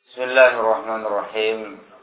بسم الله الرحمن الرحيم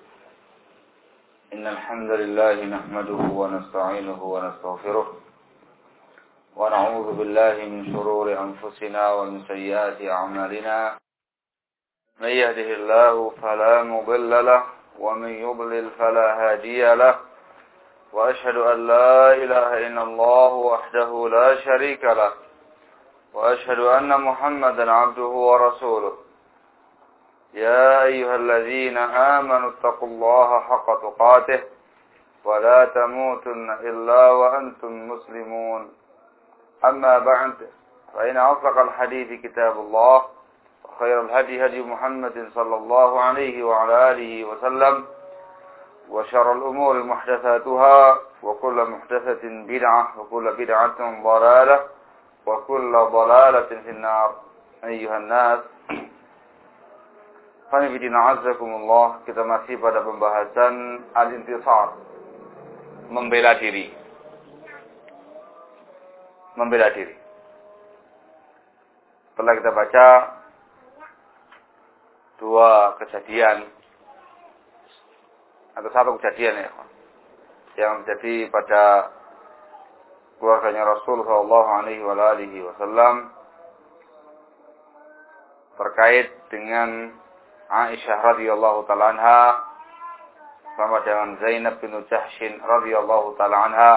إن الحمد لله نحمده ونستعينه ونستغفره ونعوذ بالله من شرور أنفسنا ومن سيئات أعمالنا من يهده الله فلا مضل له ومن يضلل فلا هادي له وأشهد أن لا إله إلا الله وحده لا شريك له وأشهد أن محمدا عبده ورسوله يا أيها الذين آمنوا اتقوا الله حق تقاته ولا تموتن إلا وأنتم مسلمون أما بعد فإن أصدق الحديث كتاب الله وخير الهدي هدي محمد صلى الله عليه وعلى آله وسلم وشر الأمور محدثاتها وكل محدثة بدعة وكل بدعة ضلالة وكل ضلالة في النار أيها الناس. Qanifidina'azzakumullah, kita masih pada pembahasan al-intisar, membela diri. Membela diri. Setelah kita baca dua kejadian, atau satu kejadian ya, yang terjadi pada keluarganya Rasul sallallahu alaihi wasallam terkait dengan Aisyah radhiyallahu taala anha sama dengan Zainab bin Jahshin radhiyallahu taala anha,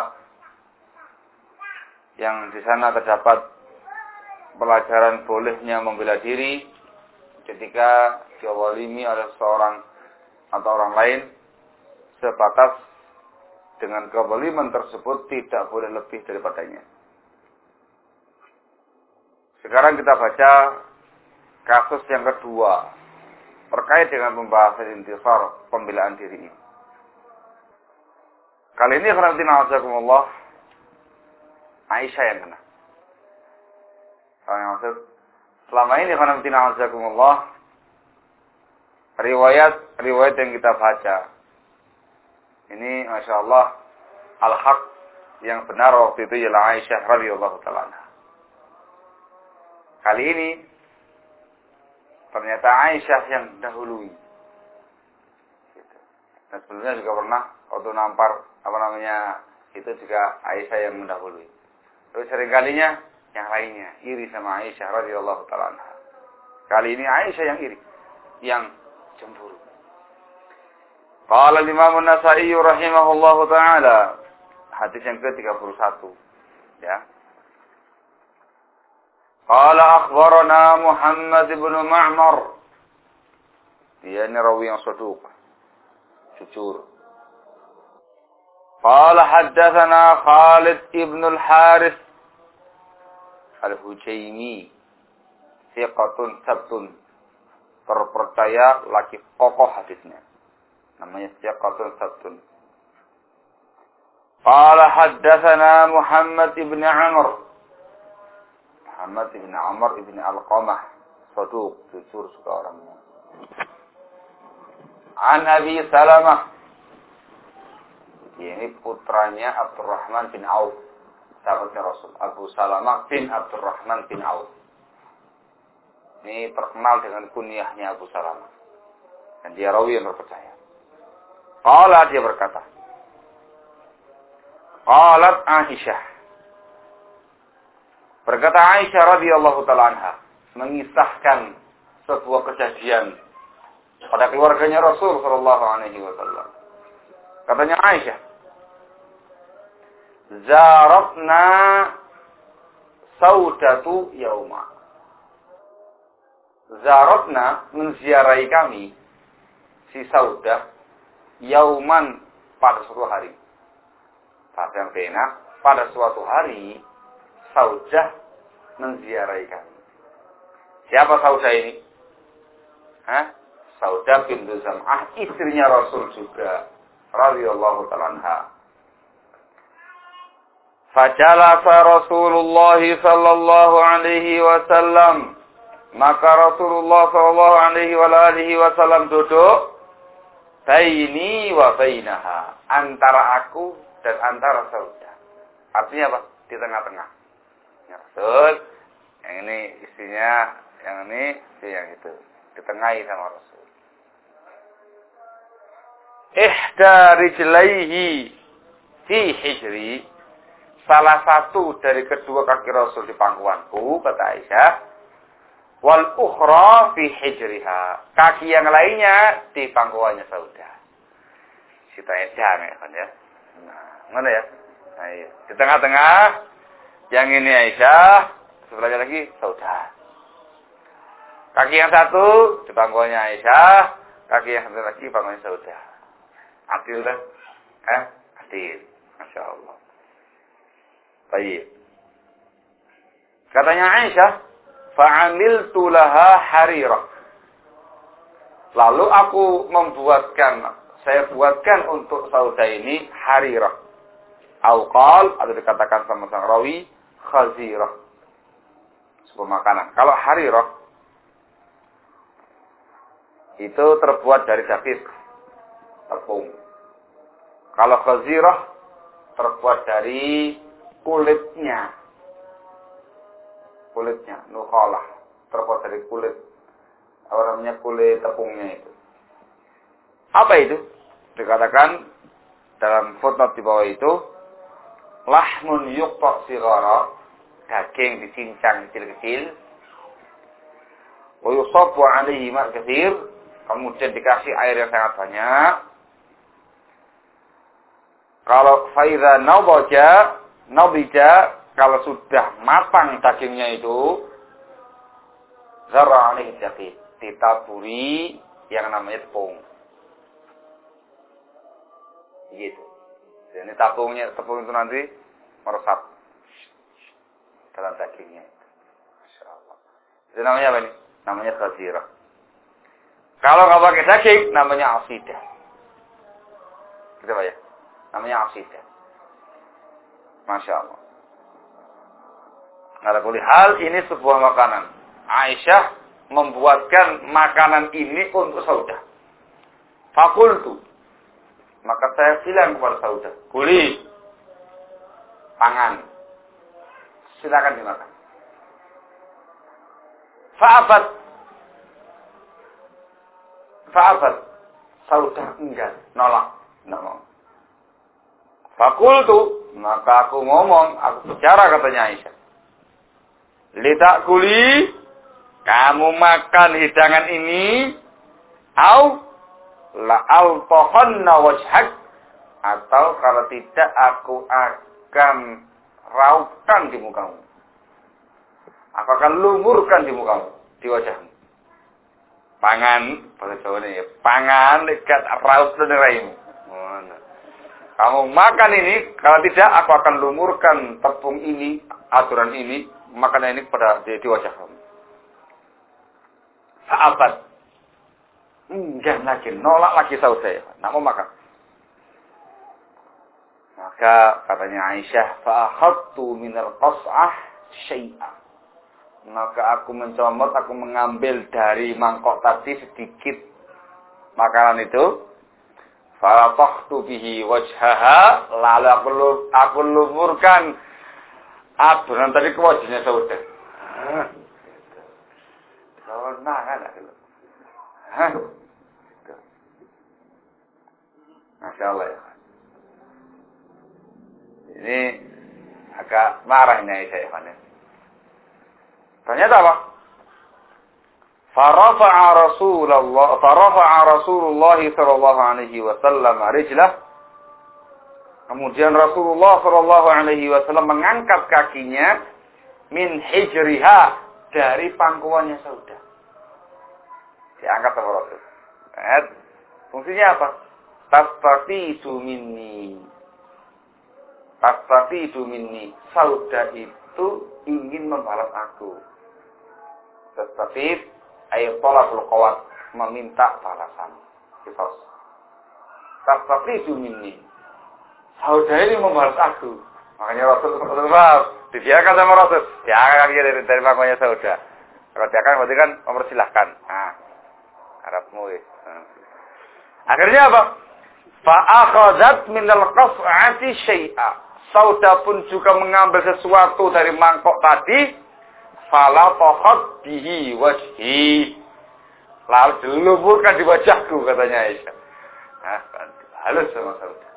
yang di sana terdapat pelajaran bolehnya membela diri ketika dizalimi oleh seorang atau orang lain, sebatas dengan kezaliman tersebut tidak boleh lebih daripadanya. Sekarang kita baca kasus yang kedua terkait dengan pembahasan intisar, pembelaan diri ini. Kali ini qanifidina'azzakumullah, Aisyah yang kena. Selama ini qanifidina'azzakumullah, riwayat yang kita baca ini Masya Allah al-haq, yang benar waktu itu ialah Aisyah radhiyallahu ta'ala anha. Kali ini ternyata Aisyah yang dahului. Dan sebelumnya juga pernah waktu nampar itu juga Aisyah yang mendahului. Tapi seringkalinya yang lainnya iri sama Aisyah radhiyallahu ta'ala anha. Kali ini Aisyah yang iri, yang cemburu. Qala Imam An-Nasa'i rahimahullahu ta'ala, hadis yang ke-31, ya. Qala akhbarana Muhammad ibn Ma'mar. Dia ini rawi yang saduq, jujur. Qala haddatsana Khalid ibn al-Harith al-Hujaimi, thiqatun sabtun, terpercaya, laki kokoh hadisnya. Namanya thiqatun sabtun. Qala haddatsana Muhammad ibn Amr. Muhammad ibn Amr ibn Al-Qamah, saduq, jujur suka orangnya. An Abi Salamah, ini putranya Abdurrahman bin Auf, sahabatnya Rasul. Abu Salamah bin Abdurrahman bin Auf. Ini terkenal dengan kunyahnya Abu Salamah, dan dia rawi yang terpercaya. Qala, dia berkata, qalat Aisyah, berkata Aisyah radhiyallahu ta'ala anha, mengisahkan sebuah kejadian pada keluarganya Rasul sallallahu alaihi wasallam. Katanya Aisyah, zaratna Saudatu yauma. Zaratna, menziarahi kami, si Saudah, yauman, pada suatu hari. Pada suatu hari Saudah menziarahi kami. Siapa Saudah ini? Saudah bintu Zam'ah, istrinya Rasul juga, radhiyallahu ta'ala anha. Fajalasa Rasulullah sallallahu alaihi wasallam, maka Rasulullah sallallahu alaihi wasallam duduk, baini wa bainaha, antara aku dan antara Saudah. Artinya apa? Di tengah-tengah. Ya Rasul, yang ini istrinya, yang ini si yang itu, ditengahi sama Rasul. ihda rijlaihi fi hijri, salah satu dari kedua kaki Rasul di pangkuanku, kata Aisyah, wal ukhra fi hijriha, kaki yang lainnya di pangkuannya Saudah. Kita edan ya kan ya. Nah, mana ya? Nah, iya. Di tengah-tengah yang ini Aisyah, sebelahnya lagi Saudah. Kaki yang satu di pangkuannya Aisyah, kaki yang satu lagi di pangkuannya Saudah. Adil kan? Adil. Masya Allah. Baik. Katanya Aisyah, fa'amiltu laha harirah. Lalu aku saya buatkan untuk Saudah ini harirah. Auqal, atau dikatakan sama sang rawi, khazirah. Sebuah makanan. Kalau harirah, itu terbuat dari daging, tepung. Kalau khazirah, terbuat dari kulitnya, nukhalah, terbuat dari kulit, apa namanya, kulit tepungnya itu. Apa itu? Dikatakan dalam footnote di bawah itu, lahmun yuqta' sighara, daging dicincang kecil-kecil, wa yusabbu 'alaihi ma' katsir, kemudian dikasih air yang sangat banyak. Kalau faidha nabija, kalau sudah matang dagingnya itu, zarra 'alaihi daqid, ditaburi yang namanya tepung. Gitu. Jadi tepung itu nanti meresap dalam dagingnya. Masya Allah. Itu namanya apa ini? Namanya khazirah. Kalau nggak pakai daging, namanya asidah. Gitu Pak ya? Namanya asidah. Masya Allah. Ala kulli hal, ini sebuah makanan. Aisyah membuatkan makanan ini untuk Saudah. Fakultu, maka saya bilang kepada Saudah, kuli, pangan, silakan dimakan. Fa'afat, Saudah enggak, nolak, enggak mau. Fakultu, maka aku ngomong, aku bicara, katanya Aisyah. Litak kuli, kamu makan hidangan ini, au la'altohonna wajhak, atau kalau tidak aku akan raupkan di mukamu. Aku akan lumurkan di mukamu, di wajahmu. Pangan, bahasa Jawa ini ya, pangan dekat raut dan raimu. Kamu makan ini, kalau tidak aku akan lumurkan tepung ini, aturan ini, makanan ini pada di wajah kamu. Fa'abat. Enggak lagi, nolak lagi Saudah, nak mau makan. Maka katanya Aisyah, fa'akhadtu minal qas'ah syai'ah. Maka aku mencomot, aku mengambil dari mangkok tadi sedikit makanan itu. Fa'atakhtu bihi wajhaha, lalu aku lumurkan adonan tadi ke wajahnya Saudah. Nah kan itu. Masya Allah ya. Ini agak marah ini Aisyah ya. Ternyata apa? Farafa'a Rasulullah sallallahu alaihi wasallam rijlah. Kemudian Rasulullah sallallahu alaihi wasallam mengangkat kakinya min hijriha, dari pangkuannya Saudah. Diangkat sama Rasul. Fungsinya apa? Tastafidu minni. Saudah itu ingin membalas aku. Tastafid ay talabul qawat, meminta balasan. Kisos. Tastafidu minni. Saudah ini membalas aku. Makanya Rasul dibiarkan sama Rasul. Diangkat dari pangkuannya Saudah. Kalau diangkat berarti kan mempersilahkan. Nah, Arabmu ya. Akhirnya apa? Fa'akhadat minal qas'ati syai'a. Saudah pun juga mengambil sesuatu dari mangkok tadi. Falatahat bihi wajhi. Lalu diluburkan di wajahku, katanya Aisyah. halus sama Saudah.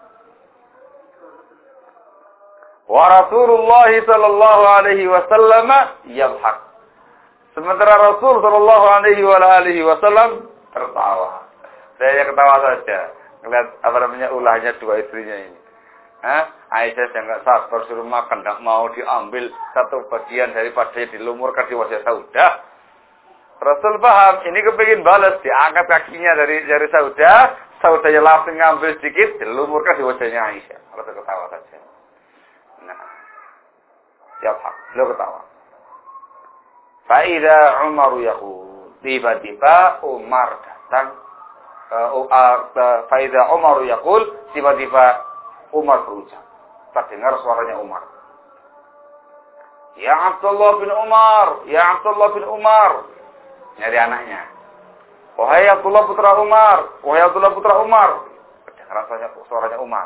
Wa Rasulullah sallallahu alaihi wasallam yadhhak. Sementara Rasul sallallahu alaihi wasallam tertawa. Saya ketawa saja ngeliat ulahnya dua istrinya ini. Aisyah yang enggak sabar suruh makan, enggak mau diambil satu bagian daripada dilumurkan di wajah Saudah. Rasul paham, ini kepingin balas, diangkat kakinya dari Saudah, Saudanya langsung ngambil sedikit, dilumurkan di wajahnya Aisyah. Rasul ketawa saja. Nah, yadhhak, beliau ketawa. Fa'idha Umar yaqul, tiba-tiba Umar datang. Fa'idha Umar yaqul, tiba-tiba Umar berucap. Terdengar suaranya Umar. Ya Abdullah bin Umar, ya Abdullah bin Umar. Nyari anaknya. Wahai Abdullah putra Umar, wahai Abdullah putra Umar. Terdengar suaranya Umar.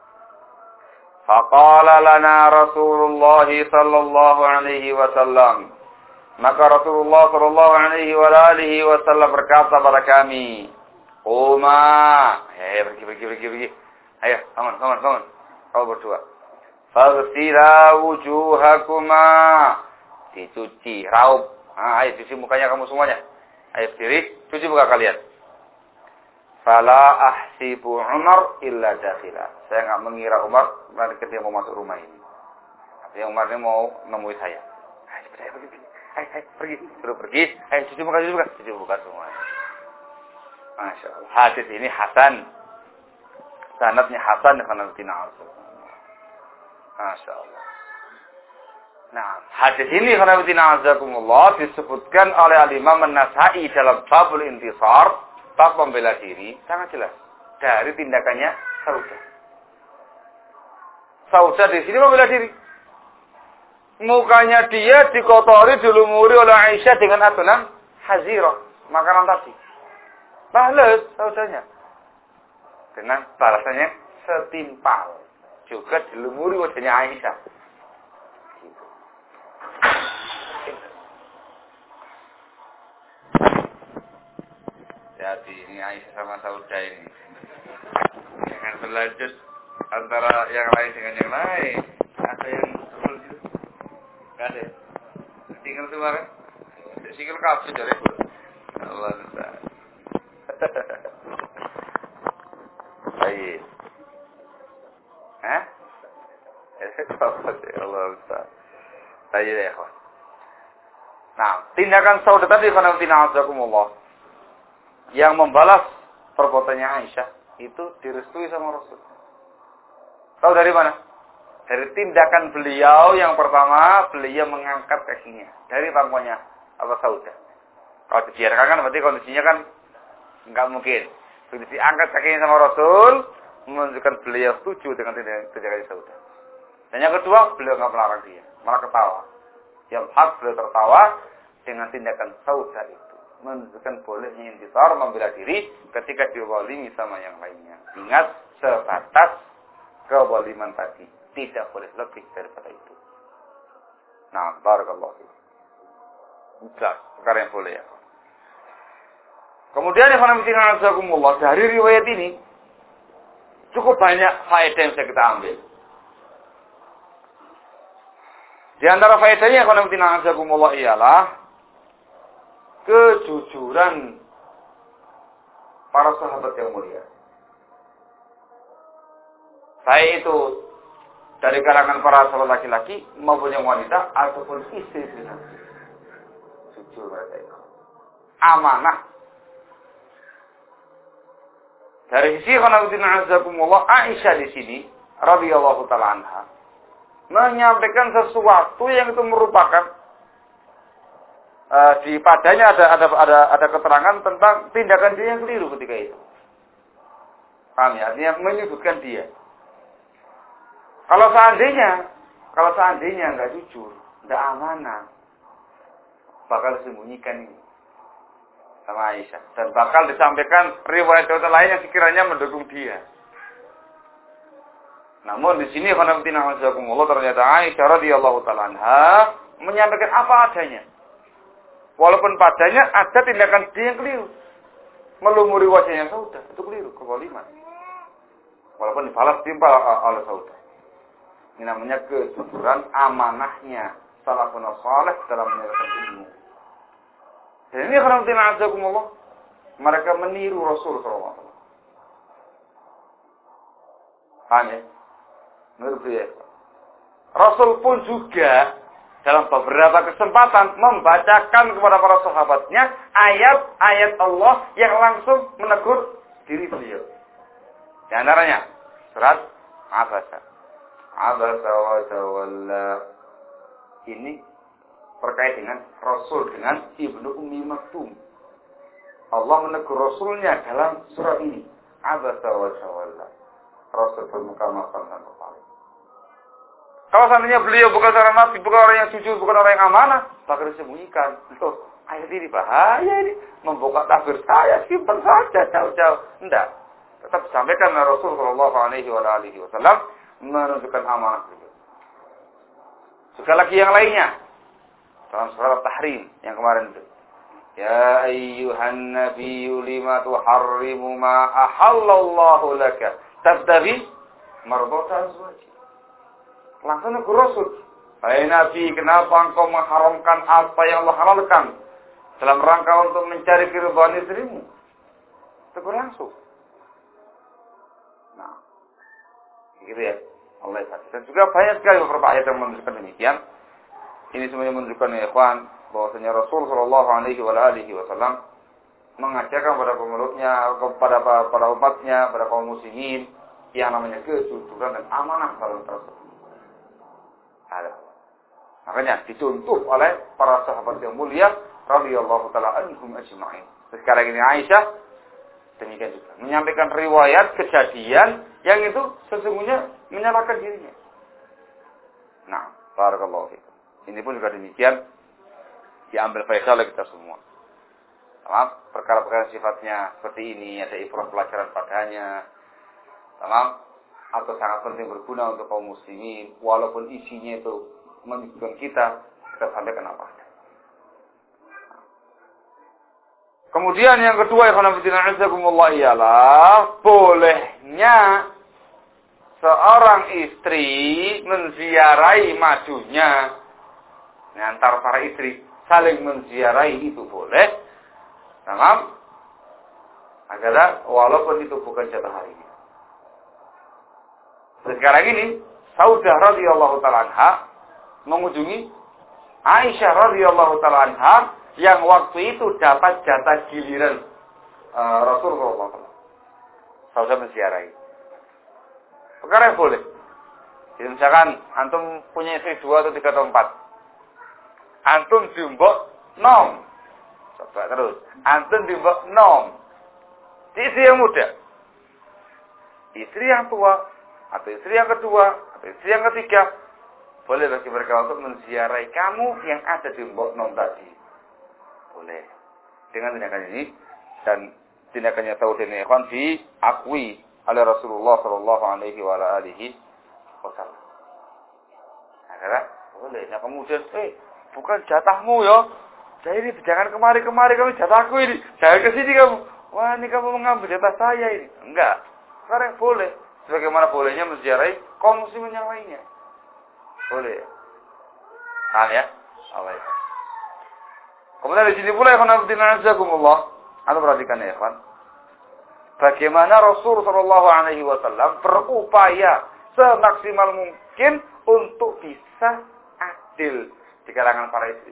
Faqala lana Rasulullah sallallahu alaihi wasallam. Maka Rasulullah sallallahu alaihi wasallam berkata pada kami, "Uma, pergi. Ayo, bangun. Kau berdua. Faghsila wujuhakuma." Dicuci, raup. Ayo cuci mukanya kamu semuanya. Ayo berdiri, cuci muka kalian. Fala ahsibu Umar illa dakhila. Saya enggak mengira Umar ketika mau masuk rumah ini. Tapi Umar ini mau nemui saya. Ayo pergi. Suruh pergi. Ayo cuci muka semuanya. Masya Allah. Hadis ini hasan. Sanadnya hasan dengan Nabi Nabi. Masya Allah. Nah, hadis ini karena Nabi disebutkan oleh Al-Imam An-Nasa'i dalam Babul Intisar, bab membela diri, sangat jelas dari tindakannya Saudah. Saudah di sini membela diri. Mukanya dia dikotori, dilumuri oleh Aisyah dengan adonan hazirah, makanan tadi. Balas Saudahnya dengan balasannya setimpal, juga dilumuri wajahnya Aisyah. Jadi ini Aisyah sama Saudah ini jangan berlanjut antara yang lain dengan yang lain. Ada yang sebel gitu? Gak ada. Tinggal semua kan? Tinggal kabel dari itu. Allah Ta'ala. Baik. Allah Ta'ala. Baik ya kawan. Nah, tindakan Saudah tadi karena tindakan yang membalas perbuatannya Aisyah itu direstui sama Rasul. Tahu dari mana? Dari tindakan beliau yang pertama, beliau mengangkat kakinya dari pangkuannya Saudah. Kalau dibiarkan kan berarti kondisinya kan enggak mungkin. Begitu diangkat kakinya sama Rasul, menunjukkan beliau setuju dengan tindakan Saudah. Dan yang kedua, beliau enggak melarang dia, malah ketawa. Yang hak beliau tertawa dengan tindakan Saudah itu. Menunjukkan bolehnya intisar, membela diri ketika dizalimi sama yang lainnya. Ingat, sebatas kezaliman tadi. Tidak boleh lebih daripada itu. Nah, barakallahu fiik. Jelas, perkara yang boleh ya. Kemudian dari riwayat ini cukup banyak faedah yang bisa kita ambil. Di antara faedahnya ialah kejujuran para sahabat yang mulia. Baik itu dari kalangan para sahabat laki-laki maupun yang wanita ataupun istri-istri Nabi. Jujur mereka itu. Amanah. Dari sisi Aisyah di sini radhiyallahu taala anha menyampaikan sesuatu yang itu merupakan di padanya ada keterangan tentang tindakan dia yang keliru ketika itu. Paham ya? Artinya menyudutkan dia. Kalau seandainya nggak jujur, nggak amanah, bakal disembunyikan ini sama Aisyah dan bakal disampaikan riwayat-riwayat lain yang sekiranya mendukung dia. Namun di sini ternyata Aisyah radhiyallahu taala anha menyampaikan apa adanya. Walaupun padanya ada tindakan dia yang keliru. Melumuri wajahnya Saudah, itu keliru, kezaliman. Walaupun dibalas timpal oleh Saudah. Ini namanya kejujuran amanahnya salafun saleh dalam menyerahkan ilmu. Dan ini karena azakumullah, mereka meniru Rasul SAW. Paham ya? Menurut dia. Rasul pun juga dalam beberapa kesempatan membacakan kepada para sahabatnya ayat-ayat Allah yang langsung menegur diri beliau. Di antaranya surat Abasa. Abasa wa tawalla. Ini terkait dengan Rasul dengan Ibnu Ummi Maktum. Allah menegur Rasulnya dalam surat ini. Abasa wa tawalla. Rasul bermuka masam dan kepala. Kalau seandainya beliau bukan seorang nabi, bukan orang yang jujur, bukan orang yang amanah, maka disembunyikan. Loh, ayat ini bahaya ini. Membuka tabir saya, simpan saja jauh-jauh. Tidak. Tetap disampaikan oleh Rasul Shallallahu Alaihi Wasallam menunjukkan amanah beliau. Juga lagi yang lainnya. Dalam surat Tahrim yang kemarin itu. Ya ayyuhan nabiyyu lima tuharrimu ma ahallallahu laka. Tabtaghi mardhata azwajik. Langsung ke Rasul. Hai Nabi, kenapa engkau mengharamkan apa yang Allah halalkan dalam rangka untuk mencari keridhaan istrimu? Tegur langsung. Nah, gitu ya. Allah ya. Dan juga banyak sekali beberapa ayat yang menunjukkan demikian. Ini semuanya menunjukkan ya ikhwan, bahwasanya Rasul Shallallahu Alaihi Wasallam mengajarkan kepada pemeluknya, kepada para umatnya, pada kaum muslimin yang namanya kejujuran dan amanah dalam tersebut. Ada. Makanya dicontoh oleh para sahabat yang mulia radhiyallahu taala anhum ajma'in. Sekarang ini Aisyah demikian juga menyampaikan riwayat kejadian yang itu sesungguhnya menyalahkan dirinya. Nah, barakallahu fikum. Ini pun juga demikian diambil faedah oleh kita semua. Tamam, perkara-perkara sifatnya seperti ini ada ibrah pelajaran padanya. Tamam, atau sangat penting berguna untuk kaum muslimin, walaupun isinya itu menyudutkan kita sampaikan apa. Kemudian yang kedua, ikhwan fillah azakumullah, ialah bolehnya seorang istri menziarahi madunya. Antara para istri saling menziarahi itu boleh. Tamam? Agar walaupun itu bukan jatah harinya. Sekarang ini Saudah radhiyallahu taala anha mengunjungi Aisyah radhiyallahu taala anha yang waktu itu dapat jatah giliran Rasulullah SAW. Saudah menziarahi. Perkara yang boleh. Jadi misalkan antum punya istri 2 atau 3 atau 4. Antum dimbok nom. Coba terus. Antum dimbok nom. Istri yang muda. Istri yang tua. Atau istri yang kedua, atau istri yang ketiga, boleh bagi mereka untuk menziarahi kamu yang ada di mbok nom tadi. Boleh. Dengan tindakan ini dan tindakannya Saudah ini ikhwan diakui oleh Rasulullah Shallallahu Alaihi Wasallam. Akhirnya boleh. Nah kemudian, bukan jatahmu ya. Jadi jangan kemari-kemari kamu jatahku ini. Jangan ke sini kamu. Wah ini kamu mengambil jatah saya ini. Enggak. Sekarang boleh. Sebagaimana bolehnya menziarahi kaum muslimin yang lainnya. Boleh. Paham ya? Allah ya. Kemudian di sini pula ikhwan fillah azakumullah. Anda perhatikan ya ikhwan. Bagaimana Rasul sallallahu alaihi wasallam berupaya semaksimal mungkin untuk bisa adil di kalangan para istri.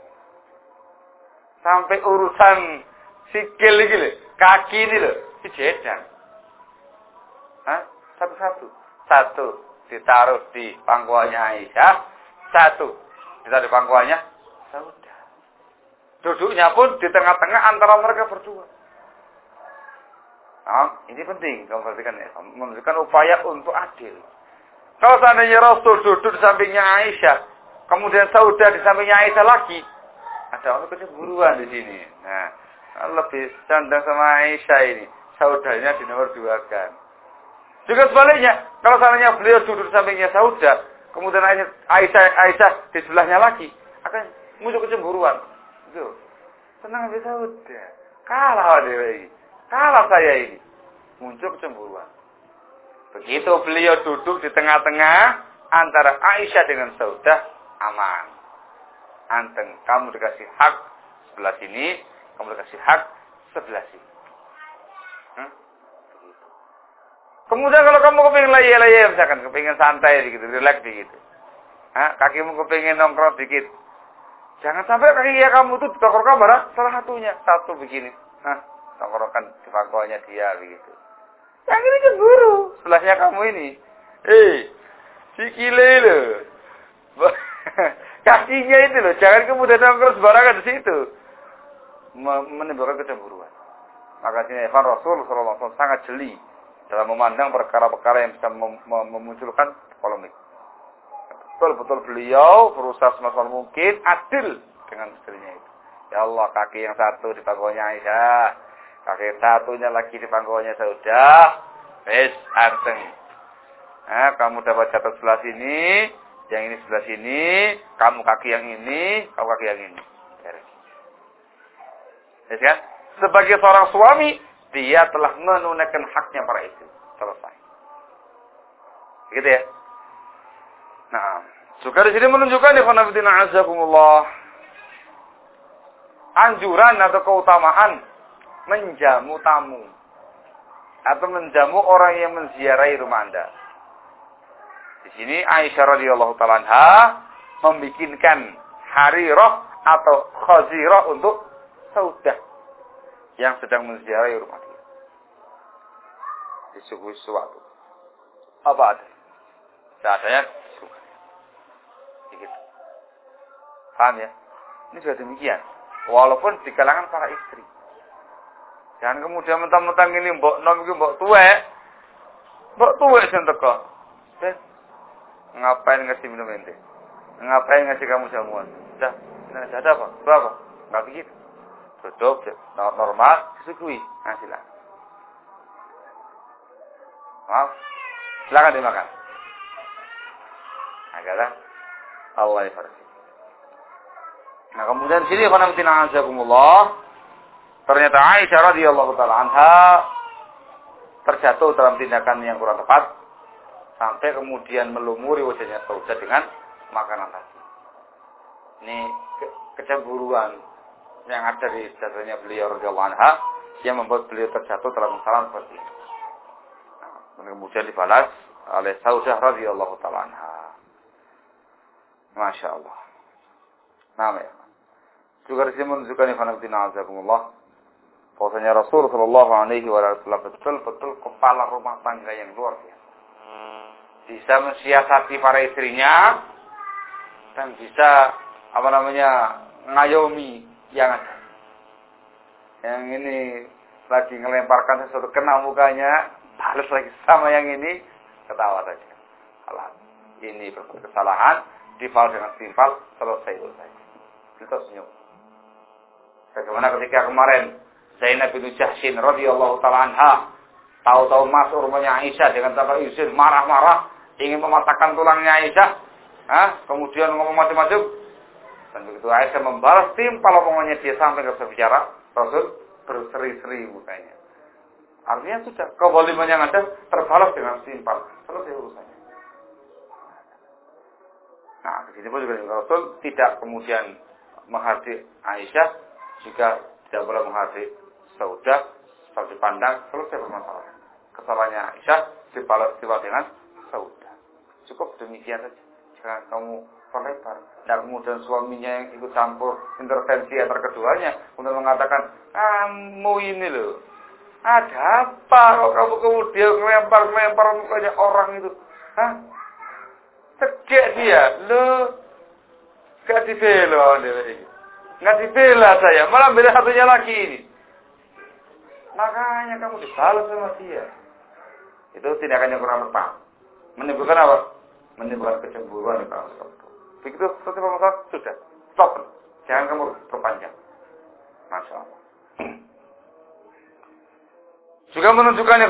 Sampai urusan sikil ini, kaki ini loh, dijedang. Satu-satu. Satu ditaruh di pangkuannya Aisyah, satu ditaruh di pangkuannya Saudah. Duduknya pun di tengah-tengah antara mereka berdua. Nah, ini penting, kamu perhatikan ya, menunjukkan upaya untuk adil. Kalau seandainya Rasul duduk di sampingnya Aisyah, kemudian Saudah di sampingnya Aisyah lagi, ada orang kecemburuan di sini. Nah, lebih condong sama Aisyah ini, Saudahnya di nomor 2 kan. Juga sebaliknya, kalau seandainya beliau duduk di sampingnya Saudah, kemudian Aisyah di sebelahnya lagi, akan muncul kecemburuan. Itu, tenang habis Saudah, kalah dia ini, kalah saya ini, muncul kecemburuan. Begitu beliau duduk di tengah-tengah antara Aisyah dengan Saudah, aman. Anteng, kamu dikasih hak sebelah sini, kamu dikasih hak sebelah sini. Kemudian kalau kamu kepingin layar-layar, misalkan kepingin santai begitu, relax begitu. Kakimu kepingin nongkrong dikit. Jangan sampai kaki kamu tuh ditongkrongkan pada salah satunya. Satu begini. Tongkrongkan di pangkalnya dia begitu. Yang ini cemburu. Sebelahnya kamu ini. Sikile loh. Kakinya itu loh. Jangan kemudian nongkrong sembarangan di situ. Menimbulkan kecemburuan. Makanya Rasul SAW sangat jeli dalam memandang perkara-perkara yang bisa memunculkan polemik. Betul-betul beliau berusaha semaksimal mungkin adil dengan istrinya itu. Ya Allah, kaki yang satu di pangkuannya Aisyah, kaki yang satunya lagi di pangkuannya Saudah. Wes, anteng. Kamu dapat jatuh sebelah sini, yang ini sebelah sini, kamu kaki yang ini, kamu kaki yang ini. Ya kan? Sebagai seorang suami, dia telah menunaikan haknya para istri. Selesai. Begitu ya. Nah, juga di sini menunjukkan ikhwan fillah azakumullah anjuran atau keutamaan menjamu tamu atau menjamu orang yang menziarahi rumah Anda. Di sini Aisyah radhiyallahu taala anha membikinkan harirah atau khazirah untuk Saudah yang sedang menziarahi rumah dia. Disuguhi sesuatu. Apa ada? Seadanya disuguhi. Begitu. Paham ya? Ini juga demikian. Walaupun di kalangan para istri. Jangan kemudian mentang-mentang ini mbok nom iki mbok tuwek. Mbok tuwek sing teko. Ngapain ngasih minum ente? Ngapain ngasih kamu jamuan? Dah, ada apa? Berapa? Enggak begitu. Duduk normal, disuguhi. Nah, silakan. Maaf. Silakan dimakan. Agarlah Allah yafarsi. Nah, kemudian sini khonamtina azakumullah. Ternyata Aisyah radhiyallahu taala anha terjatuh dalam tindakan yang kurang tepat sampai kemudian melumuri wajahnya Saudah dengan makanan tadi. Ini kecemburuan yang ada di dadanya beliau radhiyallahu anha yang membuat beliau terjatuh dalam kesalahan seperti ini. Nah, kemudian dibalas oleh Saudah radhiyallahu taala anha. Masya Allah. Nah, ya. Juga di sini menunjukkan ikhwanatina azakumullah bahwasanya Rasul sallallahu alaihi wasallam betul-betul kepala rumah tangga yang luar biasa. Bisa mensiasati para istrinya dan bisa ngayomi yang ada. Yang ini lagi ngelemparkan sesuatu kena mukanya, balas lagi sama yang ini, ketawa saja. Alah, ini berbuat kesalahan, dibalas dengan timpal, selesai urusannya. Kita senyum. Bagaimana ketika kemarin Zainab bin Jahshin radhiyallahu taala anha tahu-tahu masuk rumahnya Aisyah dengan tanpa izin, marah-marah, ingin mematahkan tulangnya Aisyah, kemudian ngomong macam-macam. Dan begitu Aisyah membalas timpal omongannya dia sampai ke bicara, Rasul berseri-seri mukanya. Artinya sudah kezaliman yang ada terbalas dengan timpal, selesai urusannya. Nah, di sini pun juga Rasul tidak kemudian menghardik Aisyah, juga tidak boleh menghardik Saudah, setelah dipandang selesai permasalahan. Kesalahannya Aisyah dibalas dengan Saudah. Cukup demikian saja. Jangan kamu perlebar. Dan kemudian suaminya yang ikut campur intervensi antar keduanya untuk mengatakan, kamu ini loh, ada apa kalau kamu kemudian melempar mukanya orang itu? Tegak dia, loh, gak dibela dia. Nggak dibela saya, malah bela satunya lagi ini. Makanya kamu dibalas sama dia. Itu tindakan yang kurang tepat. Menimbulkan apa? Menimbulkan kecemburuan di kamu seperti itu. Begitu selesai permasalahan, sudah. Stop. Jangan kamu perpanjang. Masya Allah. Juga menunjukkan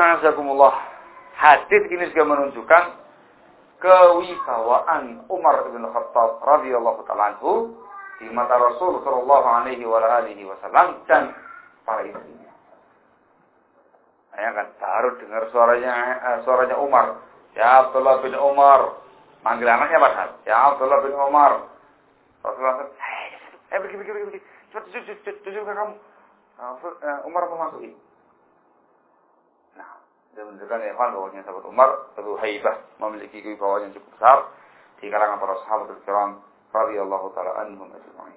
hadis ini juga menunjukkan kewibawaan Umar bin Khattab radhiyallahu taala anhu di mata Rasul sallallahu alaihi wasallam dan para istrinya. Bayangkan, baru dengar suaranya Umar. Ya Abdullah bin Umar. Manggil anaknya padahal. Ya Abdullah bin Umar. Rasulullah pergi. Cepat tuju ke kamu. Umar memasuki. Nah, dia menunjukkan ya kan bahwasanya sahabat Umar itu haibah, memiliki kewibawaan yang cukup besar di kalangan para sahabat kiram radhiyallahu taala anhum ajma'in.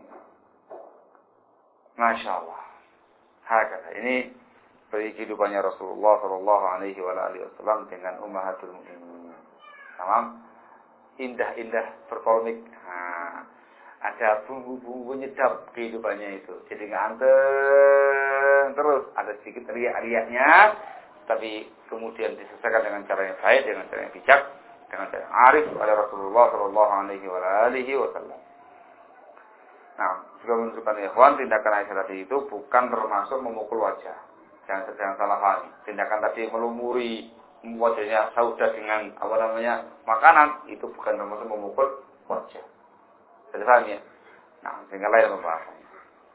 Masya Allah. Hakata. Ini bagi kehidupannya Rasulullah sallallahu alaihi wasallam dengan ummahatul mukminin. Tamam. Indah-indah berpolemik. Ada bumbu-bumbu nyedap kehidupannya itu. Jadi nganteng terus, ada sedikit riak-riaknya, tapi kemudian diselesaikan dengan cara yang baik, dengan cara yang bijak, dengan cara yang arif oleh Rasulullah sallallahu alaihi wasallam. Nah, juga menunjukkan ikhwan, tindakan Aisyah tadi itu bukan termasuk memukul wajah. Jangan salah paham. Tindakan tadi melumuri wajahnya Saudah dengan makanan, itu bukan termasuk memukul wajah. Sudah paham ya? Nah, sehingga lain pembahasannya.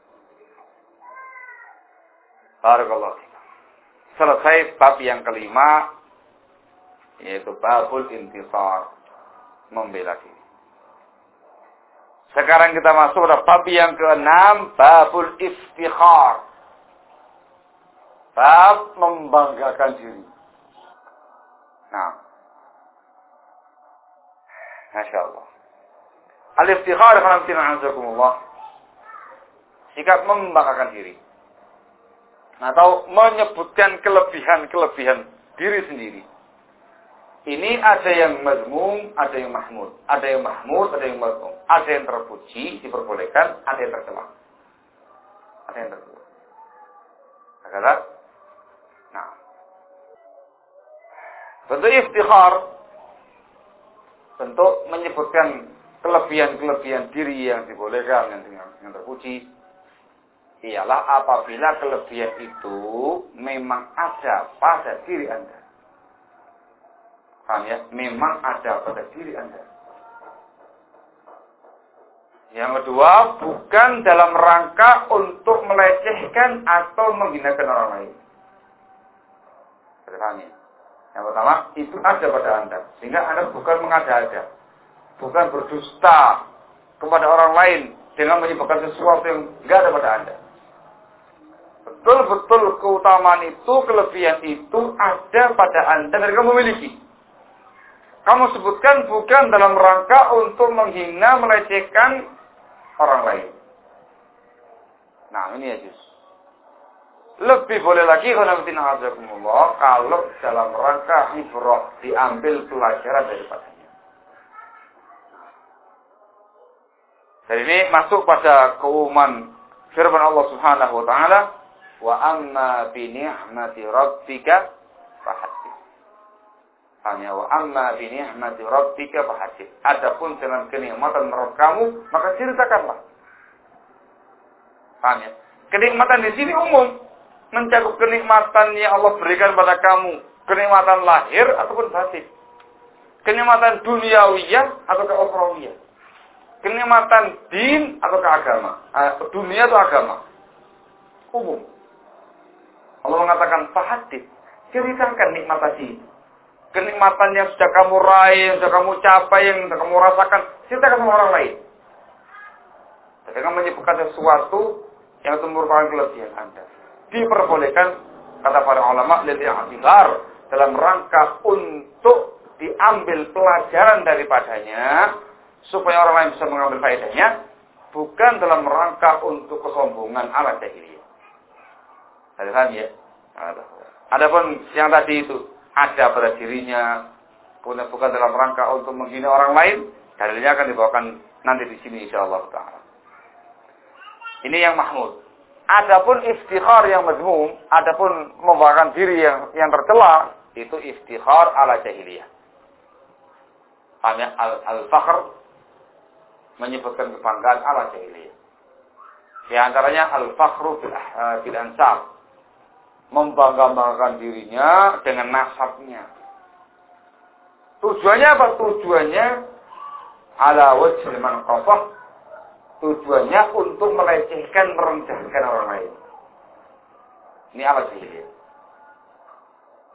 Barakallahu fiikum. Selesai bab yang kelima, yaitu babul intisar, membela diri. Sekarang kita masuk pada bab yang keenam, babul iftikhar. Bab membanggakan diri. Nah, Masya Allah. Al-iftikhar azakumullah, sikap membanggakan diri atau menyebutkan kelebihan diri sendiri. Ini ada yang mazmum, ada yang mahmud, ada yang mahmud, ada yang mazmum, ada yang terpuji, diperbolehkan, ada yang tercela, ada yang tercela. Kata, nah, bentuk iftikhar, bentuk menyebutkan kelebihan diri yang dibolehkan, yang terpuji, ialah apabila kelebihan itu memang ada pada diri Anda. Paham ya? Memang ada pada diri Anda. Yang kedua, bukan dalam rangka untuk melecehkan atau menghinakan orang lain. Paham ya? Yang pertama, itu ada pada Anda. Sehingga Anda bukan mengada-ada. Bukan berdusta kepada orang lain dengan menyebabkan sesuatu yang tidak ada pada Anda. Betul-betul keutamaan itu, kelebihan itu ada pada Anda dan kamu memiliki. Kamu sebutkan bukan dalam rangka untuk menghina, melecehkan orang lain. Nah, ini ya juz. Lebih boleh lagi kalau dalam rangka ibrah, diambil pelajaran daripadanya. Dan ini masuk pada keumuman firman Allah Subhanahu wa taala, wa amma bi ni'mati rabbika fahaddits. Hanya wa amma bi ni'mati rabbika fahaddits. Adapun dengan kenikmatan Rabb kamu, maka ceritakanlah. Paham ya? Kenikmatan di sini umum, mencakup kenikmatan yang Allah berikan pada kamu, kenikmatan lahir ataupun batin. Kenikmatan duniawiyah atau ukhrawiyah. Kenikmatan din atau agama, dunia atau agama, umum. Allah mengatakan fahadits, ceritakan nikmat tadi, kenikmatan yang sudah kamu raih, yang sudah kamu capai, yang sudah kamu rasakan, ceritakan sama orang lain. Dengan menyebutkan sesuatu yang itu merupakan kelebihan Anda, diperbolehkan kata para ulama lil i'tibar, dalam rangka untuk diambil pelajaran daripadanya, supaya orang lain bisa mengambil faedahnya, bukan dalam rangka untuk kesombongan ala jahiliyah. Ada paham ya? Adapun yang tadi itu ada pada dirinya, bukan dalam rangka untuk menghina orang lain, dalilnya akan dibawakan nanti di sini insyaallah taala. Ini yang mahmud. Adapun iftikhar yang mazmum, adapun membanggakan diri yang tercela, itu iftikhar ala jahiliyah. Paham ya? Al-fakhr menyebutkan kebanggaan ala jahiliyah. Di antaranya al-fakhru bil ansab, membanggakan dirinya dengan nasabnya. Tujuannya apa? Tujuannya ala wajhil manqafah, tujuannya untuk melecehkan, merendahkan orang lain. Ini ala jahiliyah.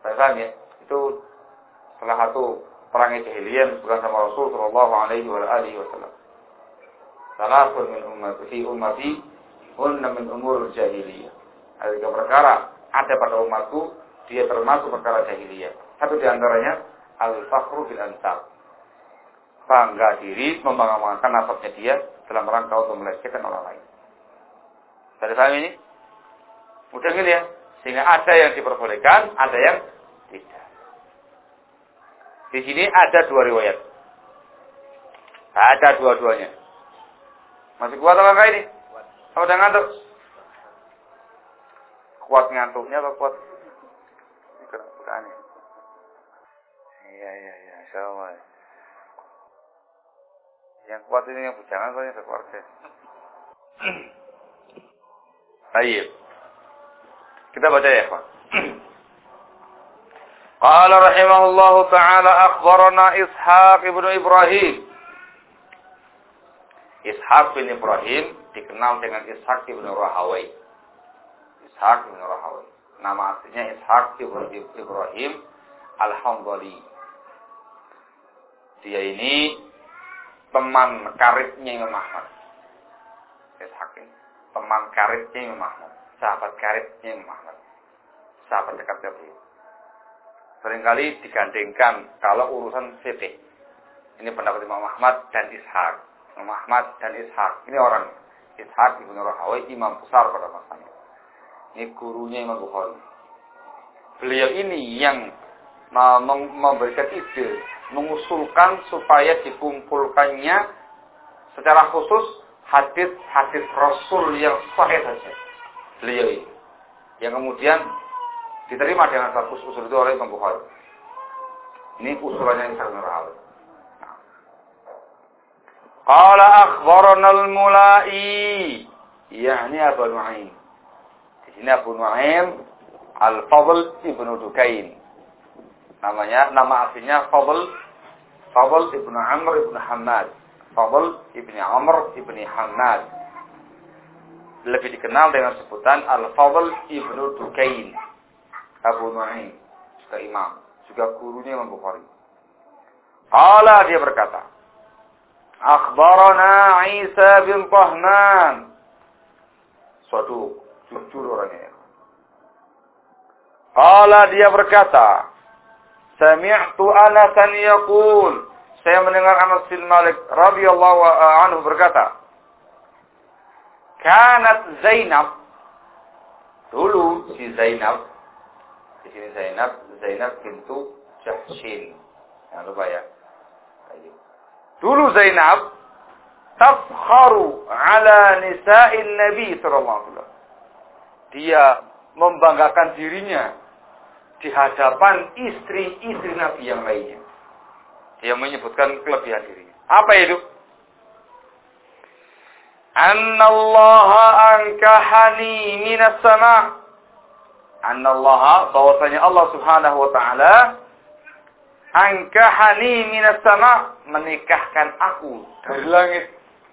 Paham ya? Itu salah satu perang jahiliyah bukan sama Rasul sallallahu alaihi wasallam. Salahun min ummati hunna min umur jahiliyah. Ada 3 perkara ada pada umatku, dia termasuk perkara jahiliyah. Satu di antaranya al-fakhru bil ansab. Bangga diri membanggakan nasabnya dia dalam rangka untuk melecehkan orang lain. Sudah paham ini? Mudah gini ya. Sehingga ada yang diperbolehkan, ada yang tidak. Di sini ada 2 riwayat. Ada dua-duanya. Masih kuat apa enggak ini? Apa udah ngantuk? Kuat ngantuknya atau kuat? Ini Iya. Insyaallah. Yang kuat ini yang bujangan soalnya sekeluarga. Baik. Kita baca ya, Pak. Qala rahimahullahu ta'ala akhbarana Ishaq ibn Ibrahim. Ishaq bin Ibrahim dikenal dengan Ishaq ibn Rahawai. Ishaq ibn Rahawai. Nama aslinya Ishaq ibn Ibrahim Al-Hanbali. Dia ini teman karibnya Imam Ahmad. Ishaq ini teman karibnya Imam Ahmad. Sahabat karibnya Imam Ahmad. Sahabat dekatnya beliau. Seringkali digandengkan kalau urusan fikih. Ini pendapat Imam Ahmad dan Ishaq. Imam Ahmad dan Ishaq. Ini orang. Ishaq ibn Rahawai imam besar pada masanya. Ini gurunya Imam Bukhari. Beliau ini yang memberikan ide, mengusulkan supaya dikumpulkannya secara khusus hadis-hadis Rasul yang sahih saja. Beliau ini yang kemudian diterima dengan status usul itu oleh Imam Bukhari. Ini usulannya Ishaq bin Rahawai. Qala akhbarana al-Mula'i, yakni Abu Nu'aim. Di sini Abu Nu'aim Al-Fadl ibnu Dukain. Nama aslinya Fadl ibnu Amr ibnu Hammad. Fadl ibnu Amr ibnu Hammad. Lebih dikenal dengan sebutan Al-Fadl ibnu Dukain. Abu Nu'aim, juga imam, juga gurunya Imam Bukhari. Qala, dia berkata, akhbarana Isa bin Tahman. Suatu jujur orangnya. Qala, dia berkata, sami'tu Anasan yaqul, saya mendengar Anas bin Malik radhiyallahu anhu berkata, kanat Zainab, dulu si Zainab, di sini Zainab bintu Jahshin. Jangan lupa ya. Dulu Zainab tafkharu ala nisa'in Nabi sallallahu alaihi wasallam. Dia membanggakan dirinya di hadapan istri-istri Nabi yang lainnya. Dia menyebutkan kelebihan dirinya. Apa itu? Annallaha ankahani minas sama'. Annallaha, bahwasanya Allah Subhanahu wa taala ankahani minas sama', menikahkan aku dari langit.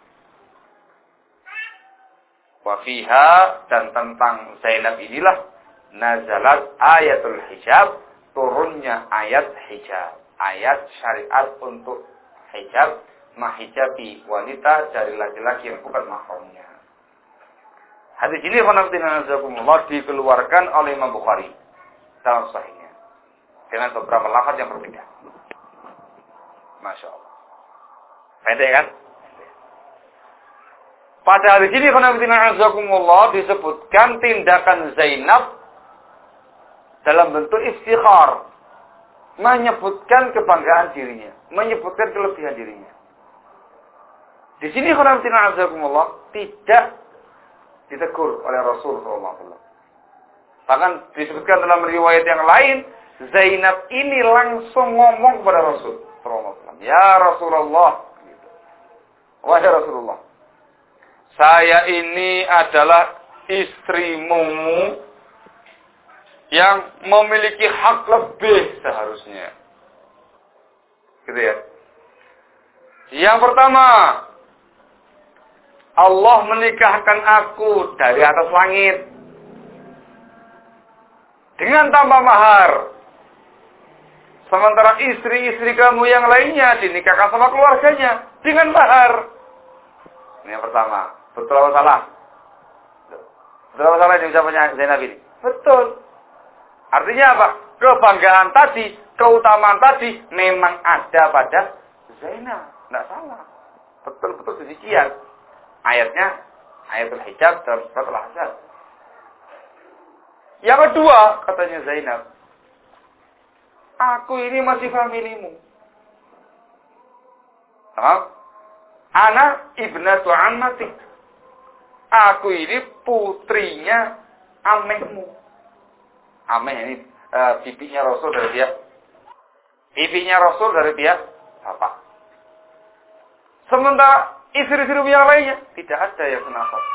Wa fiha, dan tentang Zainab inilah nazalat ayatul hijab, turunnya ayat hijab, ayat syariat untuk hijab, menghijabi wanita dari laki-laki yang bukan mahramnya. Hadis ini dikeluarkan oleh Imam Bukhari dalam sahihnya dengan beberapa lafaz yang berbeda. Masya Allah. Pendek kan? Pada hadis ini disebutkan tindakan Zainab dalam bentuk iftikhar, menyebutkan kebanggaan dirinya, menyebutkan kelebihan dirinya. Di sini tidak ditegur oleh Rasul SAW. Bahkan disebutkan dalam riwayat yang lain, Zainab ini langsung ngomong kepada Rasul SAW. Ya Rasulullah, wahai Rasulullah, saya ini adalah istrimu yang memiliki hak lebih seharusnya. Gitu ya. Yang pertama, Allah menikahkan aku dari atas langit dengan tanpa mahar. Sementara istri-istri kamu yang lainnya dinikahkan sama keluarganya dengan mahar. Ini yang pertama. Betul atau salah? Betul atau salah yang ucapannya Zainab ini? Betul. Artinya apa? Kebanggaan tadi, keutamaan tadi memang ada pada Zainab. Tidak salah. Betul-betul demikian. Ayatnya, ayatul hijab dalam surat Al-Ahzab. Yang kedua, katanya Zainab, aku ini masih familimu. Ana ibnatu ammatik. Aku ini putrinya amehmu. Ameh ini bibinya Rasul dari dia. Bibinya Rasul dari dia bapak. Sementara istri-istri yang lainnya tidak ada yang senasab.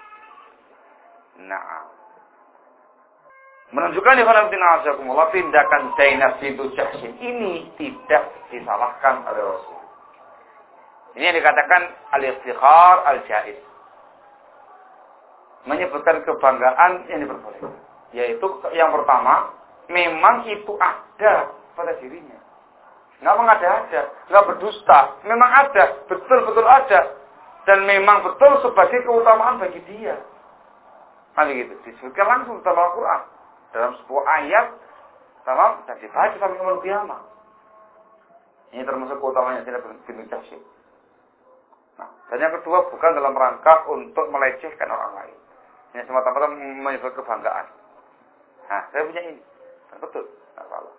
Nah, menunjukkan tindakan Zainab bintu Jahsy ini tidak disalahkan oleh Rasul. Ini yang dikatakan al-iftikhar al-jaiz. Menyebutkan kebanggaan yang diperbolehkan. Yaitu yang pertama, memang itu ada pada dirinya. Nggak mengada-ada, nggak berdusta. Memang ada, betul-betul ada. Dan memang betul sebagai keutamaan bagi dia. Nah gitu, disebutkan langsung dalam Al-Quran. Dalam sebuah ayat, dan dibaca sampai ke kiamat. Ini termasuk keutamanya Zainab bintu Jahsy. Nah, dan yang kedua bukan dalam rangka untuk melecehkan orang lain. Ini semata-mata menyebut kebanggaan. Nah, saya punya ini. Betul, tidak salah.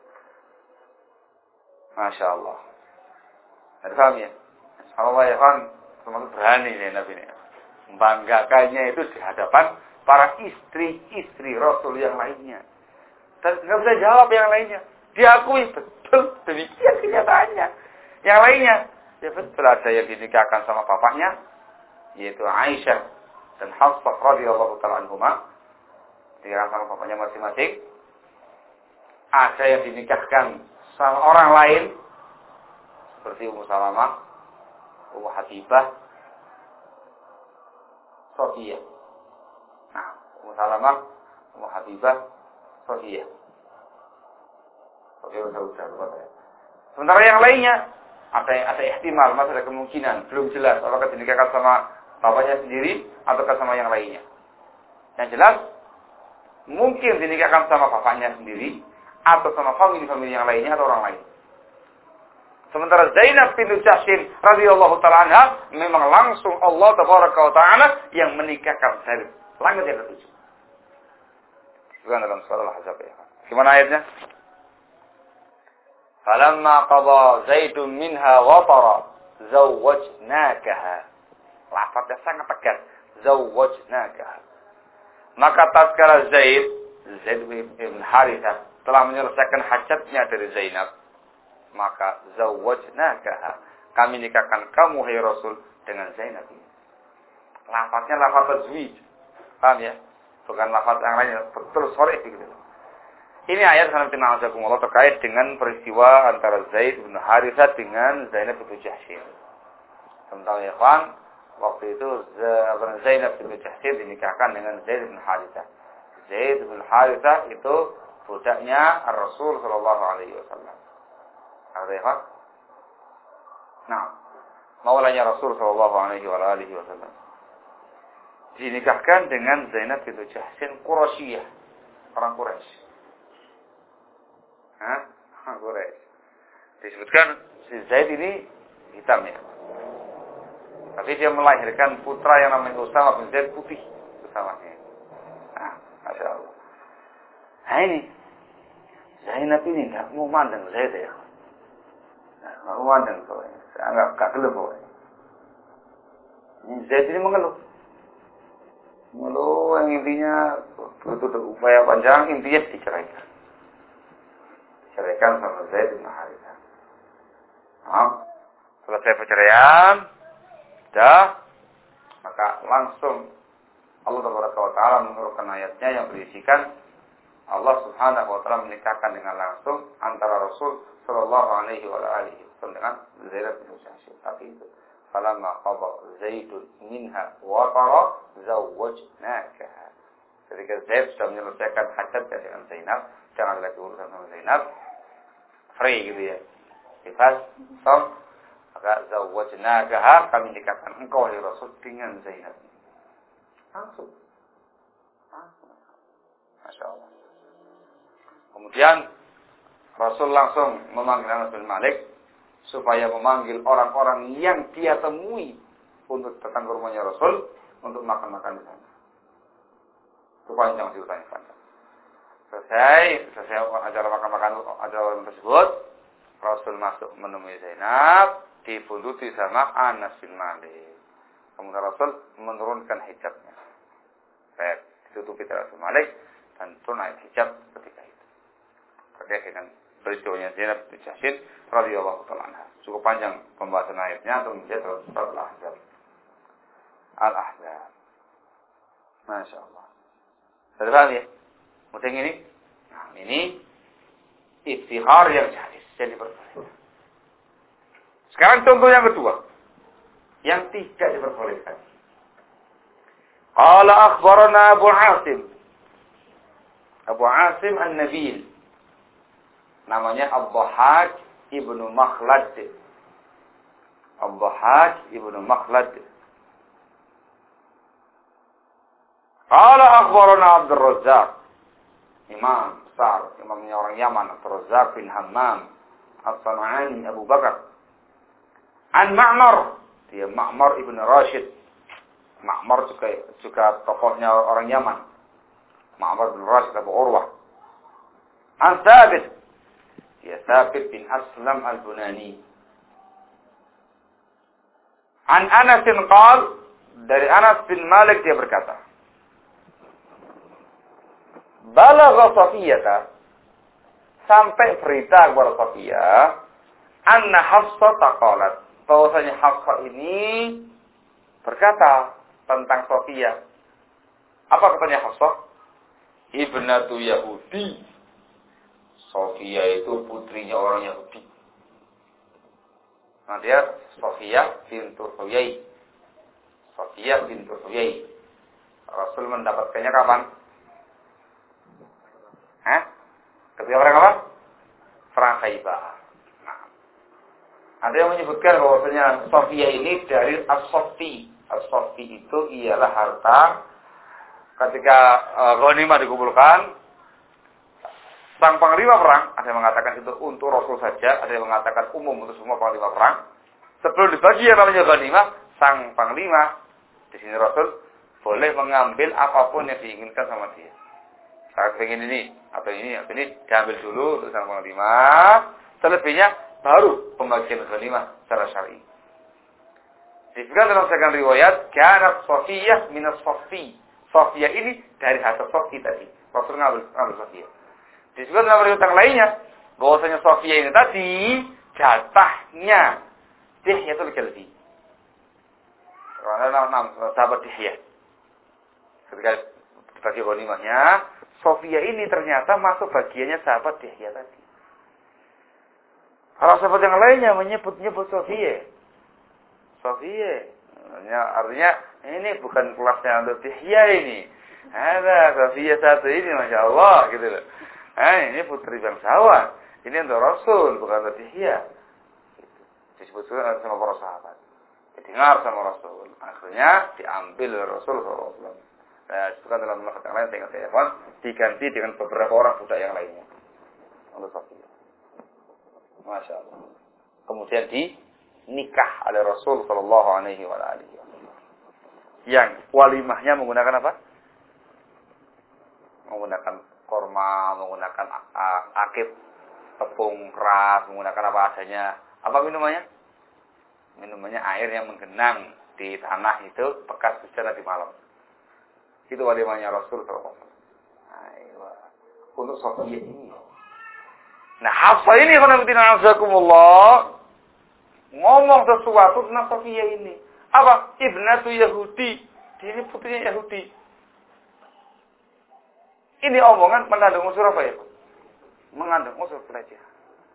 Masya Allah. Ada paham ya? Allah ya kan, termasuk berani Zainab ini. Membanggakannya itu di hadapan para istri-istri Rasul yang lainnya. Dan nggak bisa jawab yang lainnya. Diakui betul demikian kenyataannya. Yang lainnya, ya betul ada yang dinikahkan sama bapaknya, yaitu Aisyah dan Hafsah radhiyallahu taala anhuma, dinikahkan sama bapaknya masing-masing. Ada yang dinikahkan sama orang lain, seperti Ummu Salamah, Ummu Habibah, Sofiyah. Nah, Ummu Salamah, Ummu Habibah, Sofiyah. Sofiyah sudah. Sementara yang lainnya ada ihtimal, masih ada kemungkinan, belum jelas apakah dinikahkan sama bapaknya sendiri ataukah sama yang lainnya. Yang jelas mungkin dinikahkan sama bapaknya sendiri atau sama famili-famili yang lainnya atau orang lain. Sementara Zainab bintu Jahsy radhiyallahu taala anha memang langsung Allah tabaraka wa taala yang menikahkan dari langit yang ketujuh. Bukan dalam surah Al-Ahzab ya. Gimana ayatnya? Falamma qada Zaidun minha watara zawwajnakaha. Lafaznya sangat tegas. Zawwajnakaha. Maka tatkala Zaid bin Harithah telah menyelesaikan hajatnya dari Zainab, maka zawwajnakaha. Kami nikahkan kamu hai Rasul dengan Zainab ini. Lafaznya lafaz tazwij. Paham ya? Bukan lafaz yang lainnya. Betul sore begitu. Ini ayat sanad terkait dengan peristiwa antara Zaid bin Harithah dengan Zainab bintu Jahsy. Sementara ya kawan, waktu itu Zainab bintu Jahsy dinikahkan dengan Zaid bin Harithah. Zaid bin Harithah itu budaknya Rasul sallallahu alaihi wasallam. Ada ya kawan? Nah, maulanya Rasul sallallahu alaihi wasallam. Dinikahkan dengan Zainab bintu Jahsy Quraisyah, orang Quraisy. Quraisy. Disebutkan si Zaid ini hitam ya. Tapi dia melahirkan putra yang namanya Usama bin Zaid putih Usamanya. Masya Allah. Nah ini Zainab ini nggak mau mandang Zaid ya. Nggak mau mandang pokoknya. Saya nggak gelap pokoknya. Ini Zaid ini mengeluh yang intinya butuh upaya panjang, intinya diceraikan. Diceraikan sama Zaid bin Harithah. Selesai perceraian, maka langsung Allah Taala menurunkan ayatnya yang berisikan Allah Subhanahu wa taala menikahkan dengan langsung antara Rasul sallallahu alaihi wasallam dengan Zainab bin Jahsy. Tapi itu falamma qada Zaidun minha wa tara zawwajnakaha. Ketika Zaid sudah menyelesaikan hajat dengan Zainab, jangan lagi urusan sama Zainab. free gitu ya. Bebas, sok. Maka zawwajnakaha, kami nikahkan engkau wahai Rasul dengan Zainab. Langsung. Masya Allah. Kemudian Rasul langsung memanggil Anas bin Malik supaya memanggil orang-orang yang dia temui untuk datang ke rumahnya Rasul untuk makan-makan di sana. Itu panjang ceritanya panjang. Selesai acara makan-makan acara orang tersebut, Rasul masuk menemui Zainab, dibuntuti sama Anas bin Malik. Kemudian Rasul menurunkan hijabnya. Baik, ditutupi Rasul Malik dan turun ayat hijab ketika itu. Terkait dengan peristiwanya Zainab bin Jahsy radhiyallahu ta'ala anha. Cukup panjang pembahasan ayatnya untuk menjadi surat Al-Ahzab. Al-Ahzab. Masya Allah. Sudah paham ya? Muting ini? Nah, ini iftihar yang jahis. Yang diperbolehkan. Sekarang contoh yang kedua. Yang tidak diperbolehkan. Qala akhbarana Abu Asim. Abu Asim An-Nabil. Namanya Ad-Dhahhak ibnu Makhlad. Ad-Dhahhak ibnu Makhlad. Qala akhbarana Abdul Razzaq. Imam besar, imamnya orang Yaman, Abdul Razzaq bin Hammam As-San'ani Abu Bakar. An Ma'mar, dia Ma'mar ibn Rashid. Ma'mar juga tokohnya orang Yaman. Ma'mar bin Rashid Abu Urwah. An Thabit, dia Thabit bin Aslam Al-Bunani. An Anas qal, dari Anas bin Malik dia berkata, balagha Safiyata, sampai berita kepada Safiyah, anna Hafsah qalat, bahwasanya Hafsah ini berkata tentang Safiyah. Apa katanya Hafsah? Ibnatu Yahudi. Safiyah itu putrinya orang Yahudi. Nah dia Safiyah bintu Huyai. Safiyah bintu Huyai. Rasul mendapatkannya kapan? Ketika perang apa? Perang Khaybar. Nah, ada yang menyebutkan bahwasanya Safiyah ini dari As-Saffi. As-Saffi itu ialah harta ketika ghanimah dikumpulkan. Sang panglima perang, ada yang mengatakan itu untuk Rasul saja, ada yang mengatakan umum untuk semua panglima perang. Sebelum dibagi yang namanya ghanimah, sang panglima di sini Rasul boleh mengambil apapun yang diinginkan sama dia. Saya ingin ini, atau ini, diambil dulu untuk sang panglima. Selebihnya baru pembagian ghanimah secara syar'i. Disebutkan dalam sekian riwayat, kanat Safiyah minas Saffi. Safiyah ini dari hasil Saffi tadi. Rasul ngambil Safiyah. Disebutkan dalam riwayat yang lainnya, bahwasanya Safiyah ini tadi jatahnya Dihyatul Kalbi. Karena sahabat Dihyah. Ketika dibagi ghanimahnya, Safiyah ini ternyata masuk bagiannya sahabat Dihyah tadi. Kalau sahabat yang lainnya menyebut Safiyah. Safiyah. Artinya ini bukan kelasnya untuk Dihyah ini. Ada Safiyah satu ini, Masya Allah gitu loh. Ini putri bangsawan. Ini untuk Rasul, bukan untuk Dihyah. Disebut sama para sahabat. Didengar sama Rasul. Akhirnya diambil oleh Rasul SAW. Nah, disebutkan dalam lafaz yang lain dengan telepon, diganti dengan beberapa orang budak yang lainnya. Untuk Safiyah. Masya Allah. Kemudian dinikah oleh Rasul Sallallahu Alaihi Wasallam. Yang walimahnya menggunakan apa? Menggunakan korma, menggunakan akid, tepung keras, menggunakan apa adanya. Apa minumannya? Minumannya air yang menggenang di tanah itu bekas hujan di malam. Itu walimahnya Rasul SAW. Untuk Safiyah ini. Nah, Hafsah ini ngomong sesuatu tentang Safiyah ini. Apa? Ibnatu Yahudi. Ini putrinya Yahudi. Ini omongan mengandung unsur apa ya? Mengandung unsur pelecehan.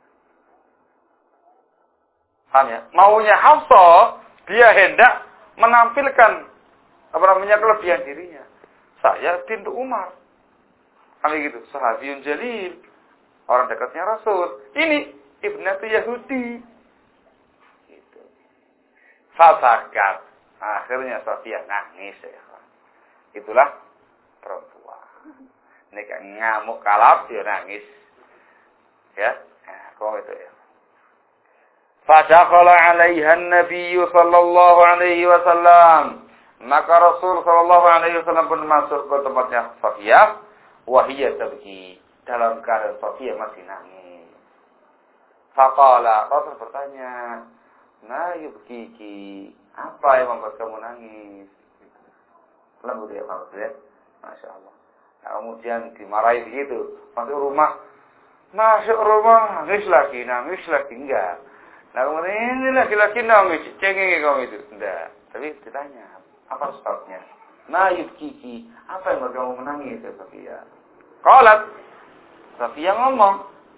Paham ya? Maunya Hafsah, dia hendak menampilkan kelebihan dirinya. Saya bintu Umar. Kami gitu, sahabiyun jalil. Orang dekatnya Rasul. Ini ibnatu Yahudi. Gitu. Fabakat. Akhirnya Sofia nangis ya. Itulah perempuan. Nek ngamuk kalap dia nangis. Ya. Nah, kok itu ya. Fadakhala 'alaiha an-nabiy sallallahu alaihi wasallam. Maka Rasul sallallahu alaihi wasallam pun masuk ke tempatnya Sofia, wa hiya tabki. Dalam keadaan Sofia masih nangis. Faqala, Rasul bertanya, "Ma yubkiki? Apa yang membuat kamu nangis?" Lembut dia banget ya. Masya Allah. Nah, kemudian dimarahi begitu. Masuk rumah, nangis lagi, enggak. Nah, kemudian ini laki-laki nangis, cengeng kamu itu. Enggak. Tapi ditanya, apa sebabnya? Ma yubkiki? Apa yang membuat kamu menangis, ya Sofia? Qalat. Sofia ngomong.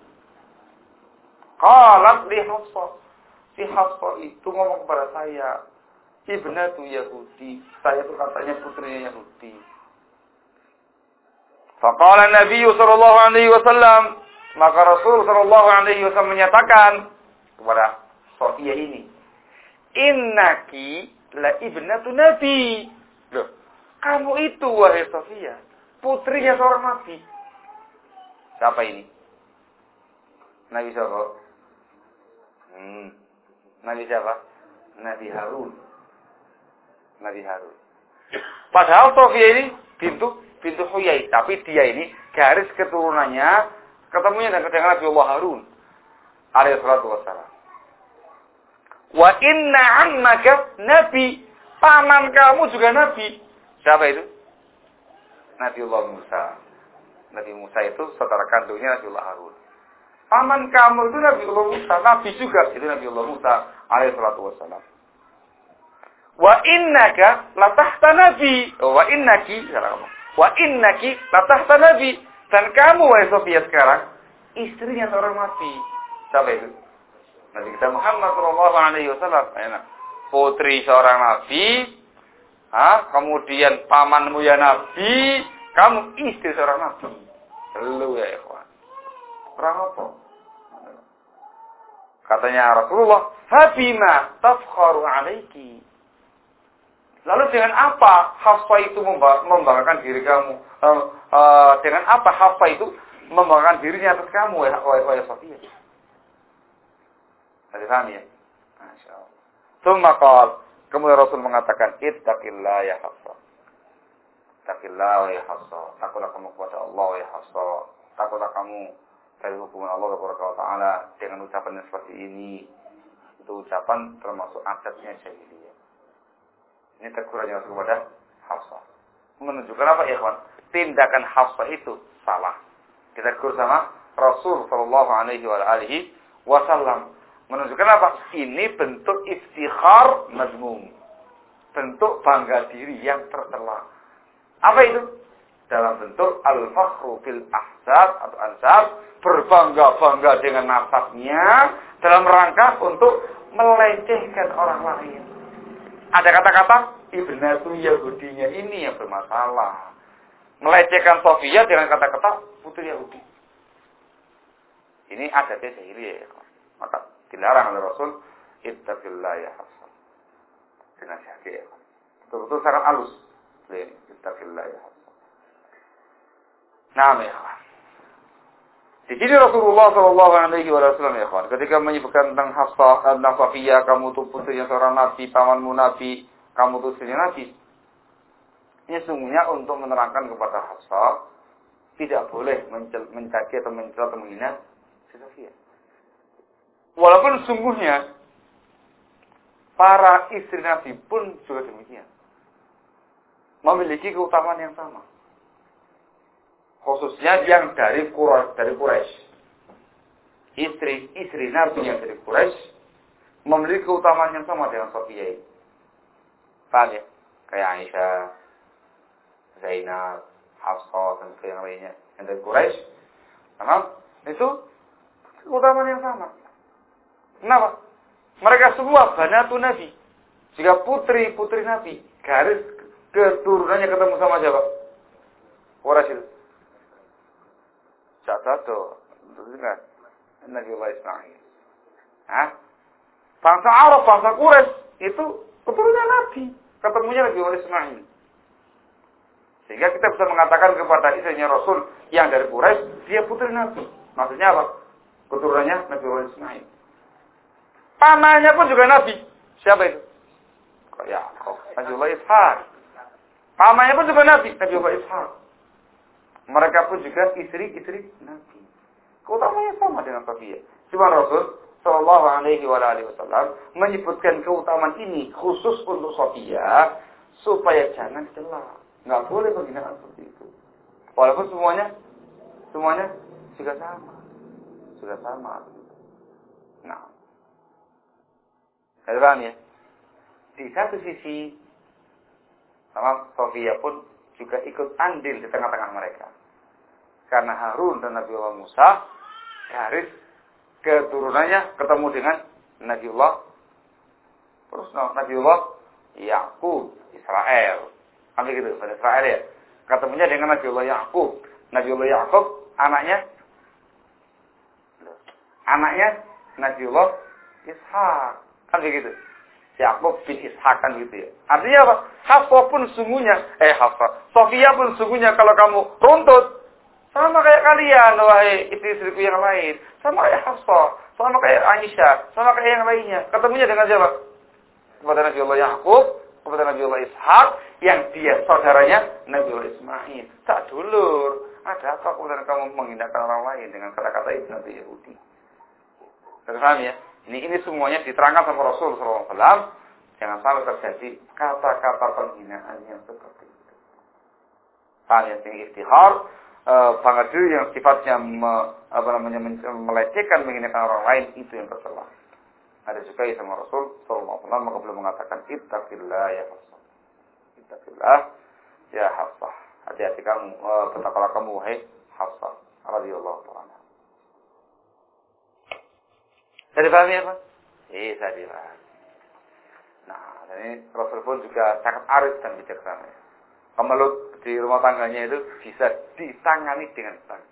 Qalat li Hafsah. Si Hafsah itu ngomong kepada saya, ibnatu Yahudi. Saya itu katanya putrinya Yahudi. Faqala Nabi sallallahu alaihi wasallam, maka Rasul sallallahu alaihi wasallam menyatakan kepada Sofia ini, innaki la ibnatu Nabi. Loh, kamu itu wahai Sofia, putrinya seorang nabi. Siapa ini? Nabi siapa? Nabi siapa? Nabi Harun. Nabi Harun. Padahal Sofia ini bintu Huyai, tapi dia ini garis keturunannya ketemunya dengan Nabi Allah Harun alaihi salatu wassalam. Wa inna ammaka nabi, paman kamu juga nabi. Siapa itu? Nabi Allah Musa. Nabi Musa itu saudara kandungnya Nabi Allah Harun. Paman kamu itu Nabi Allah Musa, nabi juga itu Nabi Allah Musa alaihi salatu wassalam. Wa innaka latahta nabi. Wa innaki latahta nabi. Dan kamu wahai Sofia sekarang istrinya seorang nabi. Siapa itu? Nabi kita Muhammad sallallahu alaihi wasallam. Putri seorang nabi, kemudian pamanmu ya nabi, kamu istri seorang nabi. Lu ya ikhwan. Orang apa? Katanya Rasulullah, "Fabima tafkharu alaiki?" Lalu dengan apa Hafsah itu membanggakan diri kamu? Dengan apa Hafsah itu membanggakan dirinya atas kamu, wahai Sofia? Ada paham ya? Masya Allah. Tsumma qala, kemudian Rasul mengatakan, ittaqillah ya Hafsah. Ittaqillah ya Hafsah. Takutlah kamu kepada Allah ya Hafsah. Takutlah kamu dari hukuman Allah Taala dengan ucapan yang seperti ini. Itu ucapan termasuk adatnya jahiliyah. Ini tegurannya Rasul kepada Hafsah. Menunjukkan apa ya kawan? Tindakan Hafsah itu salah. Kita tegur sama Rasul sallallahu alaihi wasallam. Menunjukkan apa? Ini bentuk iftikhar mazmum. Bentuk bangga diri yang tercela. Apa itu? Dalam bentuk al-fakhru fil ahsab atau ansab, berbangga-bangga dengan nasabnya dalam rangka untuk melecehkan orang lain. Ada kata-kata ibnatu Yahudinya ini yang bermasalah. Melecehkan Sofia dengan kata-kata putri Yahudi. Ini adatnya jahiliyah ya. Maka dilarang oleh Rasul, ittaqillah ya Hafsah. Dinasihati ya. Betul-betul sangat halus. Ittaqillah ya Hafsah. Nah, ya. Di sini Rasulullah sallallahu alaihi wasallam ya kawan, ketika menyebutkan tentang Hafsah, tentang Sofia, kamu tuh putrinya seorang nabi, pamanmu nabi, kamu tuh istrinya nabi. Ini sungguhnya untuk menerangkan kepada Hafsah tidak boleh mencaci atau mencela atau menghina si Sofia. Walaupun sungguhnya para istri nabi pun juga demikian. Memiliki keutamaan yang sama. Khususnya yang dari Quraisy. Istri Nabi yang dari Quraisy memiliki keutamaan yang sama dengan Sofia ini. Paham ya? Kayak Aisyah, Zainab, Hafsah, dan yang lainnya. Yang dari Quraisy. Memang itu keutamaan yang sama. Kenapa? Mereka semua banatu Nabi. Jika putri Nabi, garis keturunannya ketemu sama siapa? Quraisy itu. Satu, ingat Nabi Allah Ismail. Hah? Bangsa Arab, bangsa Quraisy itu keturunan Nabi. Ketemunya Nabi Ismail. Sehingga kita bisa mengatakan kepada istrinya Rasul yang dari Quraisy, dia putri Nabi. Maksudnya apa? Keturunannya Nabi Ismail. Pamannya pun juga Nabi. Siapa itu? Yakub. Nabiullah Ishak. Pamannya pun juga Nabi. Nabiullah Ishak. Mereka pun juga istri-istri Nabi. Keutamanya sama dengan Sofia. Cuma Rasul Shallallahu Alaihi Wasallam menyebutkan keutamaan ini khusus untuk Sofia supaya jangan celah. Nggak boleh penghinaan seperti itu. Walaupun semuanya juga sama. Nah, paham ya? Di satu sisi, sama Sofia pun juga ikut andil di tengah-tengah mereka. Karena Harun dan Nabiullah Musa, garis keturunannya ketemu dengan Nabiullah, terus Nabiullah Yakub, Israel. Ambil gitu, pada Israel ya. Ketemunya dengan Nabiullah Yakub. Nabiullah Yakub, anaknya Nabiullah Ishak. Kan begitu. Yakub bin Ishak kan gitu ya. Artinya apa? Sofia pun sungguhnya kalau kamu runtut, sama kayak kalian, wahai istri-istriku yang lain. Sama kayak Hafsah, sama kayak Aisyah, sama kayak yang lainnya. Ketemunya dengan siapa? Kepada Nabiullah Yakub, kepada Nabiullah Ishak, yang dia saudaranya Nabiullah Ismail. Tak dulur. Ada apa kemudian kamu menghinakan orang lain dengan kata-kata itu nanti Yahudi? Paham ya? Ini semuanya diterangkan sama Rasul SAW. Jangan sampai terjadi kata-kata penghinaan yang seperti itu. Paham ya? Ini iftihar, bangga diri yang sifatnya melecehkan, menghinakan orang lain, itu yang tercela. Ada juga sama Rasul SAW, maka beliau mengatakan, ittaqillah ya Hafsah. Ittaqillah ya Hafsah. Hati-hati kamu, bertakwalah kamu, wahai Hafsah. Radhiyallahu ta'ala. Saya dipahami ya Pak? Iya, saya dipahami. Nah, ini Rasul pun juga sangat arif dan bijaksana. Kemelut di rumah tangganya itu bisa ditangani dengan baik.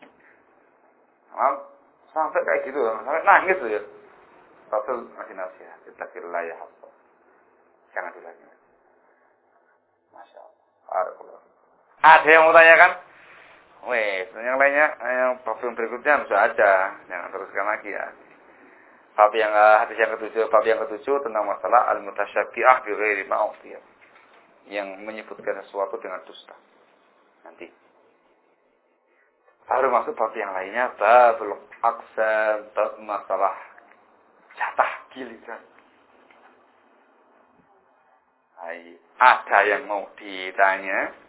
Sampai kayak gitu, sampai nangis tuh ya. Rasul masih nasihat, ittaqillah ya Hafsah. Jangan dilanjut. Masya Allah. Ada yang mau tanyakan? Yang lainnya, yang bab yang berikutnya bisa aja. Jangan teruskan lagi ya. Hadis yang ketujuh tentang masalah al-mutasyabbi'ah bi ghairi ma'siyah. Yang menyebutkan sesuatu dengan dusta. Nanti. Baru masuk bab yang lainnya, babul aqsam, bab masalah jatah giliran. Ada yang mau ditanya?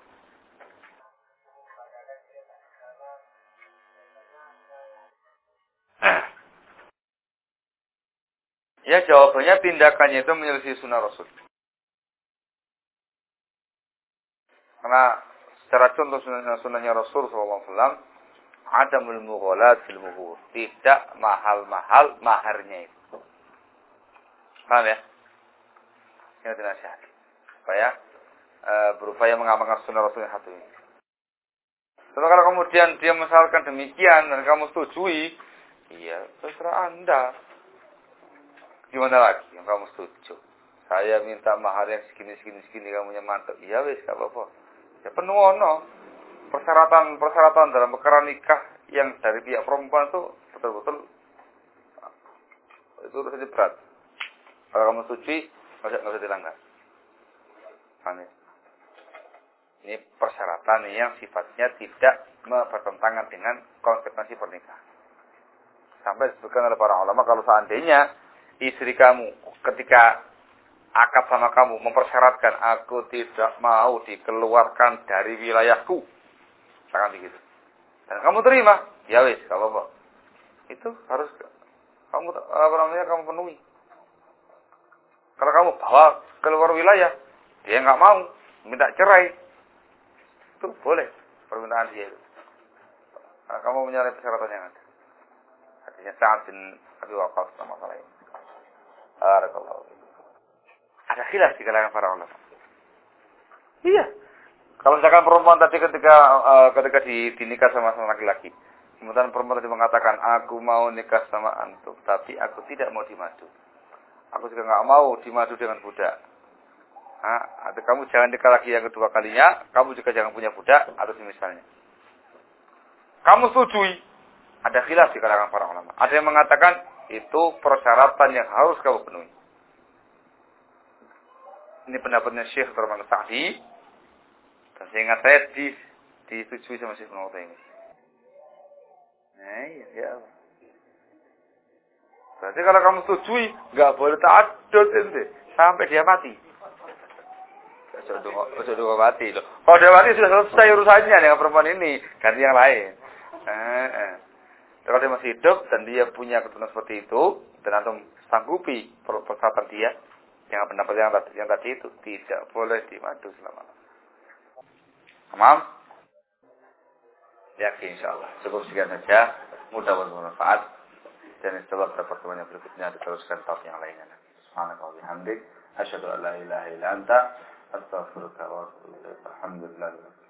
Ya, jawabannya tindakannya itu menyelisih sunnah Rasul. Karena secara contoh sunnahnya Rasul SAW, adamul mughalat fil muhur. Tidak mahal-mahal maharnya itu. Paham ya? Ini nasihat. Supaya berupaya mengamalkan sunnah Rasul yang satu ini. Tapi kalau kemudian dia misalkan demikian dan kamu setujui, iya, terserah Anda. Gimana lagi yang kamu setuju? Saya minta mahar yang segini, kamunya mantap. Iya wis, gak apa-apa. Ya penuh ono. Persyaratan dalam perkara nikah yang dari pihak perempuan itu betul-betul itu saja berat. Kalau kamu setuju, nggak usah dilanggar. Paham ya? Ini persyaratan yang sifatnya tidak bertentangan dengan konsekuensi pernikahan. Sampai disebutkan oleh para ulama kalau seandainya istri kamu ketika akad sama kamu mempersyaratkan aku tidak mau dikeluarkan dari wilayahku, jangan begitu. Dan kamu terima, ya wis, gak apa-apa. Itu harus kamu penuhi. Kalau kamu bawa keluar wilayah, dia nggak mau, minta cerai, itu boleh permintaan dia itu. Karena kamu menyalahi persyaratan yang ada. Artinya Sa'ad bin Abi Waqqas sama masalah ini. Barakallahu. Ada khilaf di kalangan para ulama. Iya. Kalau misalkan perempuan tadi ketika dinikah sama laki-laki, Kemudian perempuan itu mengatakan, aku mau nikah sama antum, tapi aku tidak mau dimadu. Aku juga nggak mau dimadu dengan budak. Atau kamu jangan nikah lagi yang kedua kalinya, kamu juga jangan punya budak, atau misalnya. Kamu setujui? Ada khilaf di kalangan para ulama. Ada yang mengatakan, itu persyaratan yang harus kamu penuhi. Ini pendapatnya Syekh Rahman Sa'di. Dan seingat saya disetujui sama Syekh Ibnu Utsaimin. Nah, ya. Berarti kalau kamu setujui, nggak boleh ta'addud ente sampai dia mati. Ojo mati loh. Kalau dia mati sudah selesai urusannya dengan perempuan ini, ganti yang lain. Kalau dia masih hidup dan dia punya keturunan seperti itu, dan antum sanggupi persyaratan dia, yang pendapat yang tadi itu tidak boleh dimadu selama. Paham? Yakin insyaallah. Cukup sekian saja. Mudah-mudahan bermanfaat. Dan setelah pertemuan yang berikutnya diteruskan tahap yang lainnya. Subhanallah wa bihamdik. Asyhadu an la ilaha illa anta. Astaghfiruka wa atubu ilaik. Alhamdulillah.